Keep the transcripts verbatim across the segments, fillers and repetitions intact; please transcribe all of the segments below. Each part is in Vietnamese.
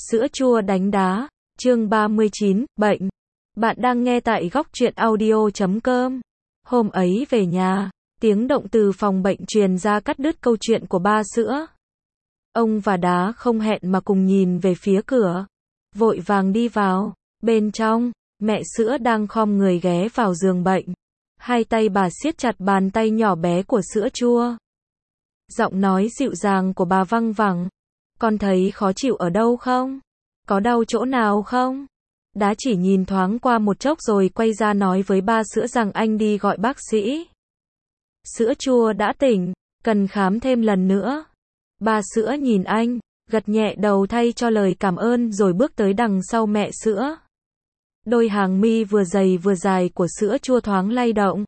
Sữa chua đánh đá, chương ba mươi chín, bệnh. Bạn đang nghe tại góc truyện audio chấm com. Hôm ấy về nhà, tiếng động từ phòng bệnh truyền ra cắt đứt câu chuyện của ba sữa. Ông và Đá không hẹn mà cùng nhìn về phía cửa. Vội vàng đi vào. Bên trong, mẹ sữa đang khom người ghé vào giường bệnh. Hai tay bà siết chặt bàn tay nhỏ bé của sữa chua. Giọng nói dịu dàng của bà văng vẳng. Con thấy khó chịu ở đâu không? Có đau chỗ nào không? Đá chỉ nhìn thoáng qua một chốc rồi quay ra nói với ba sữa rằng anh đi gọi bác sĩ. Sữa chua đã tỉnh, cần khám thêm lần nữa. Ba sữa nhìn anh, gật nhẹ đầu thay cho lời cảm ơn rồi bước tới đằng sau mẹ sữa. Đôi hàng mi vừa dày vừa dài của sữa chua thoáng lay động.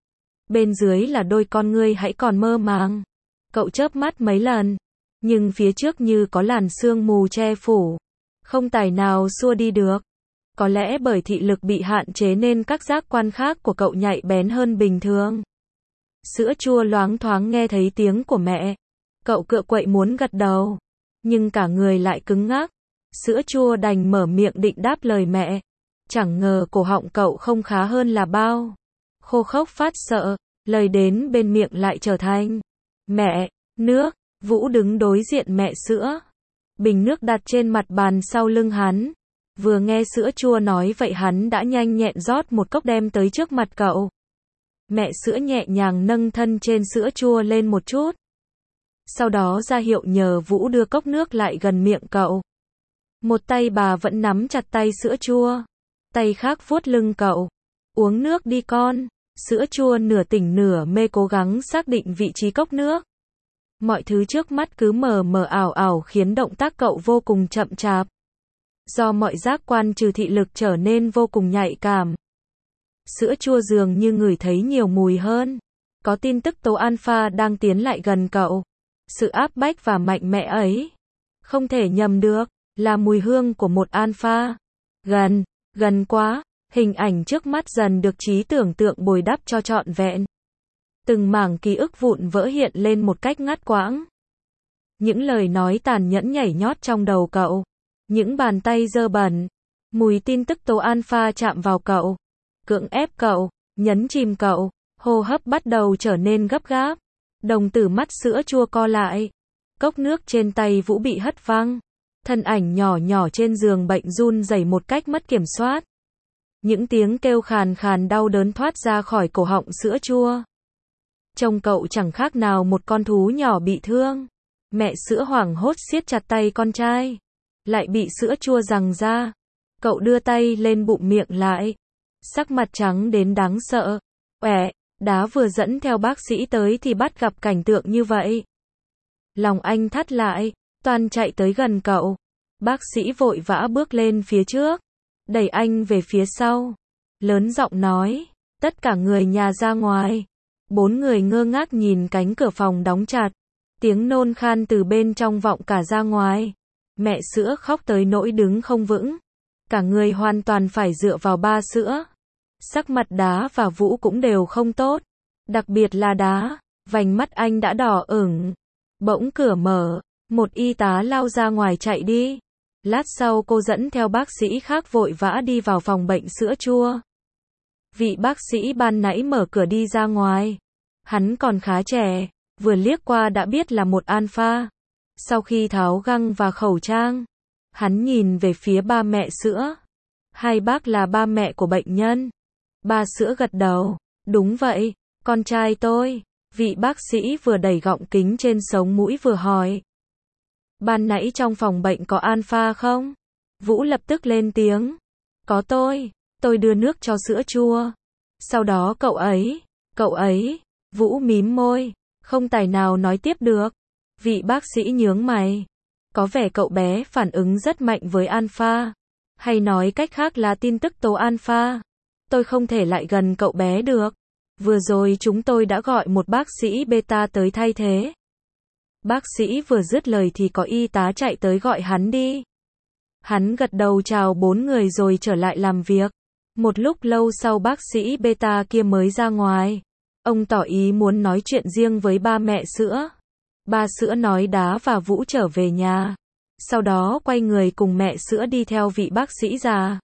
Bên dưới là đôi con ngươi hãy còn mơ màng. Cậu chớp mắt mấy lần, nhưng phía trước như có làn sương mù che phủ, không tài nào xua đi được. Có lẽ bởi thị lực bị hạn chế nên các giác quan khác của cậu nhạy bén hơn bình thường. Sữa chua loáng thoáng nghe thấy tiếng của mẹ. Cậu cựa quậy muốn gật đầu, nhưng cả người lại cứng ngắc. Sữa chua đành mở miệng định đáp lời mẹ. Chẳng ngờ cổ họng cậu không khá hơn là bao. Khô khốc phát sợ, lời đến bên miệng lại trở thành mẹ, nước. Vũ đứng đối diện mẹ sữa. Bình nước đặt trên mặt bàn sau lưng hắn. Vừa nghe sữa chua nói vậy hắn đã nhanh nhẹn rót một cốc đem tới trước mặt cậu. Mẹ sữa nhẹ nhàng nâng thân trên sữa chua lên một chút. Sau đó ra hiệu nhờ Vũ đưa cốc nước lại gần miệng cậu. Một tay bà vẫn nắm chặt tay sữa chua. Tay khác vuốt lưng cậu. Uống nước đi con. Sữa chua nửa tỉnh nửa mê cố gắng xác định vị trí cốc nước. Mọi thứ trước mắt cứ mờ mờ ảo ảo khiến động tác cậu vô cùng chậm chạp. Do mọi giác quan trừ thị lực trở nên vô cùng nhạy cảm. Sữa chua dường như ngửi thấy nhiều mùi hơn. Có tin tức tố alpha đang tiến lại gần cậu. Sự áp bách và mạnh mẽ ấy, không thể nhầm được, là mùi hương của một alpha. Gần, gần quá, hình ảnh trước mắt dần được trí tưởng tượng bồi đắp cho trọn vẹn. Từng mảng ký ức vụn vỡ hiện lên một cách ngắt quãng. Những lời nói tàn nhẫn nhảy nhót trong đầu cậu. Những bàn tay dơ bẩn. Mùi tin tức tố alpha chạm vào cậu. Cưỡng ép cậu, nhấn chìm cậu. Hô hấp bắt đầu trở nên gấp gáp. Đồng tử mắt sữa chua co lại. Cốc nước trên tay Vũ bị hất văng. Thân ảnh nhỏ nhỏ trên giường bệnh run rẩy một cách mất kiểm soát. Những tiếng kêu khàn khàn đau đớn thoát ra khỏi cổ họng sữa chua. Trông cậu chẳng khác nào một con thú nhỏ bị thương. Mẹ sữa hoảng hốt siết chặt tay con trai. Lại bị sữa chua giằng ra. Cậu đưa tay lên bụng miệng lại. Sắc mặt trắng đến đáng sợ. Uể, Đá vừa dẫn theo bác sĩ tới thì bắt gặp cảnh tượng như vậy. Lòng anh thắt lại, toan chạy tới gần cậu. Bác sĩ vội vã bước lên phía trước, đẩy anh về phía sau. Lớn giọng nói, tất cả người nhà ra ngoài. Bốn người ngơ ngác nhìn cánh cửa phòng đóng chặt. Tiếng nôn khan từ bên trong vọng cả ra ngoài. Mẹ sữa khóc tới nỗi đứng không vững. Cả người hoàn toàn phải dựa vào ba sữa. Sắc mặt Đá và Vũ cũng đều không tốt. Đặc biệt là Đá, vành mắt anh đã đỏ ửng. Bỗng cửa mở, một y tá lao ra ngoài chạy đi. Lát sau cô dẫn theo bác sĩ khác vội vã đi vào phòng bệnh sữa chua. Vị bác sĩ ban nãy mở cửa đi ra ngoài. Hắn còn khá trẻ, vừa liếc qua đã biết là một alpha. Sau khi tháo găng và khẩu trang, hắn nhìn về phía ba mẹ sữa. Hai bác là ba mẹ của bệnh nhân. Ba sữa gật đầu, đúng vậy, con trai tôi. Vị bác sĩ vừa đẩy gọng kính trên sống mũi vừa hỏi. Ban nãy trong phòng bệnh có alpha không? Vũ lập tức lên tiếng. Có tôi, tôi đưa nước cho sữa chua. Sau đó cậu ấy, cậu ấy, Vũ mím môi, không tài nào nói tiếp được. Vị bác sĩ nhướng mày. Có vẻ cậu bé phản ứng rất mạnh với alpha. Hay nói cách khác là tin tức tố alpha. Tôi không thể lại gần cậu bé được. Vừa rồi chúng tôi đã gọi một bác sĩ beta tới thay thế. Bác sĩ vừa dứt lời thì có y tá chạy tới gọi hắn đi. Hắn gật đầu chào bốn người rồi trở lại làm việc. Một lúc lâu sau bác sĩ beta kia mới ra ngoài. Ông tỏ ý muốn nói chuyện riêng với ba mẹ sữa. Ba sữa nói Đá và Vũ trở về nhà. sau đó quay người cùng mẹ sữa đi theo vị bác sĩ già.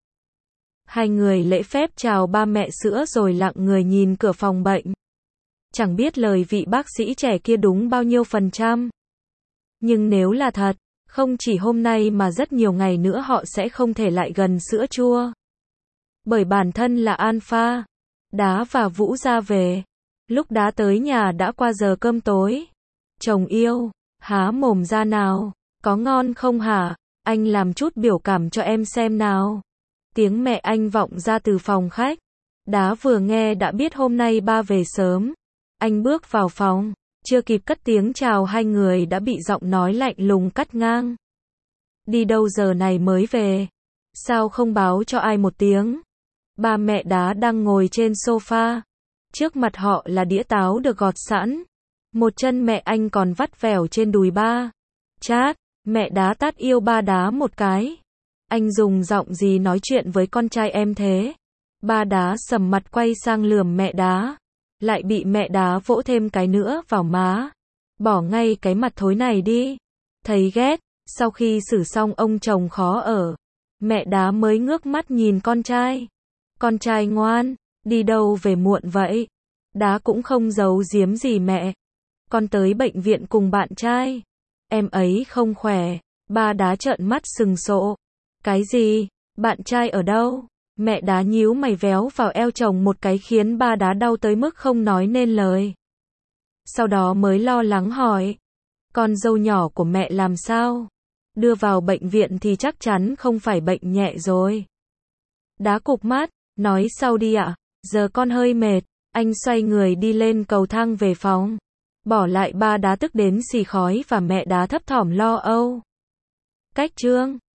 Hai người lễ phép chào ba mẹ sữa rồi lặng người nhìn cửa phòng bệnh. Chẳng biết lời vị bác sĩ trẻ kia đúng bao nhiêu phần trăm. Nhưng nếu là thật, không chỉ hôm nay mà rất nhiều ngày nữa họ sẽ không thể lại gần sữa chua. Bởi bản thân là Alpha, Đá và Vũ ra về. Lúc Đá tới nhà đã qua giờ cơm tối. Chồng yêu, há mồm ra nào, có ngon không hả? Anh làm chút biểu cảm cho em xem nào. Tiếng mẹ anh vọng ra từ phòng khách. Đá vừa nghe đã biết hôm nay ba về sớm. Anh bước vào phòng, chưa kịp cất tiếng chào hai người đã bị giọng nói lạnh lùng cắt ngang. Đi đâu giờ này mới về? Sao không báo cho ai một tiếng? Ba mẹ Đá đang ngồi trên sofa. Trước mặt họ là đĩa táo được gọt sẵn. Một chân mẹ anh còn vắt vẻo trên đùi ba. Chát, mẹ Đá tát yêu ba Đá một cái. Anh dùng giọng gì nói chuyện với con trai em thế? Ba Đá sầm mặt quay sang lườm mẹ Đá. Lại bị mẹ Đá vỗ thêm cái nữa vào má. Bỏ ngay cái mặt thối này đi. Thấy ghét, sau khi xử xong ông chồng khó ở. Mẹ Đá mới ngước mắt nhìn con trai. Con trai ngoan, đi đâu về muộn vậy? Đá cũng không giấu giếm gì mẹ. Con tới bệnh viện cùng bạn trai. Em ấy không khỏe. Ba Đá trợn mắt sừng sộ. Cái gì? Bạn trai ở đâu? Mẹ Đá nhíu mày véo vào eo chồng một cái khiến ba Đá đau tới mức không nói nên lời. Sau đó mới lo lắng hỏi. Con dâu nhỏ của mẹ làm sao? Đưa vào bệnh viện thì chắc chắn không phải bệnh nhẹ rồi. Đá cụp mắt, nói sau đi ạ. Giờ con hơi mệt. Anh xoay người đi lên cầu thang về phòng. Bỏ lại ba Đá tức đến xì khói và mẹ Đá thấp thỏm lo âu. Cách chương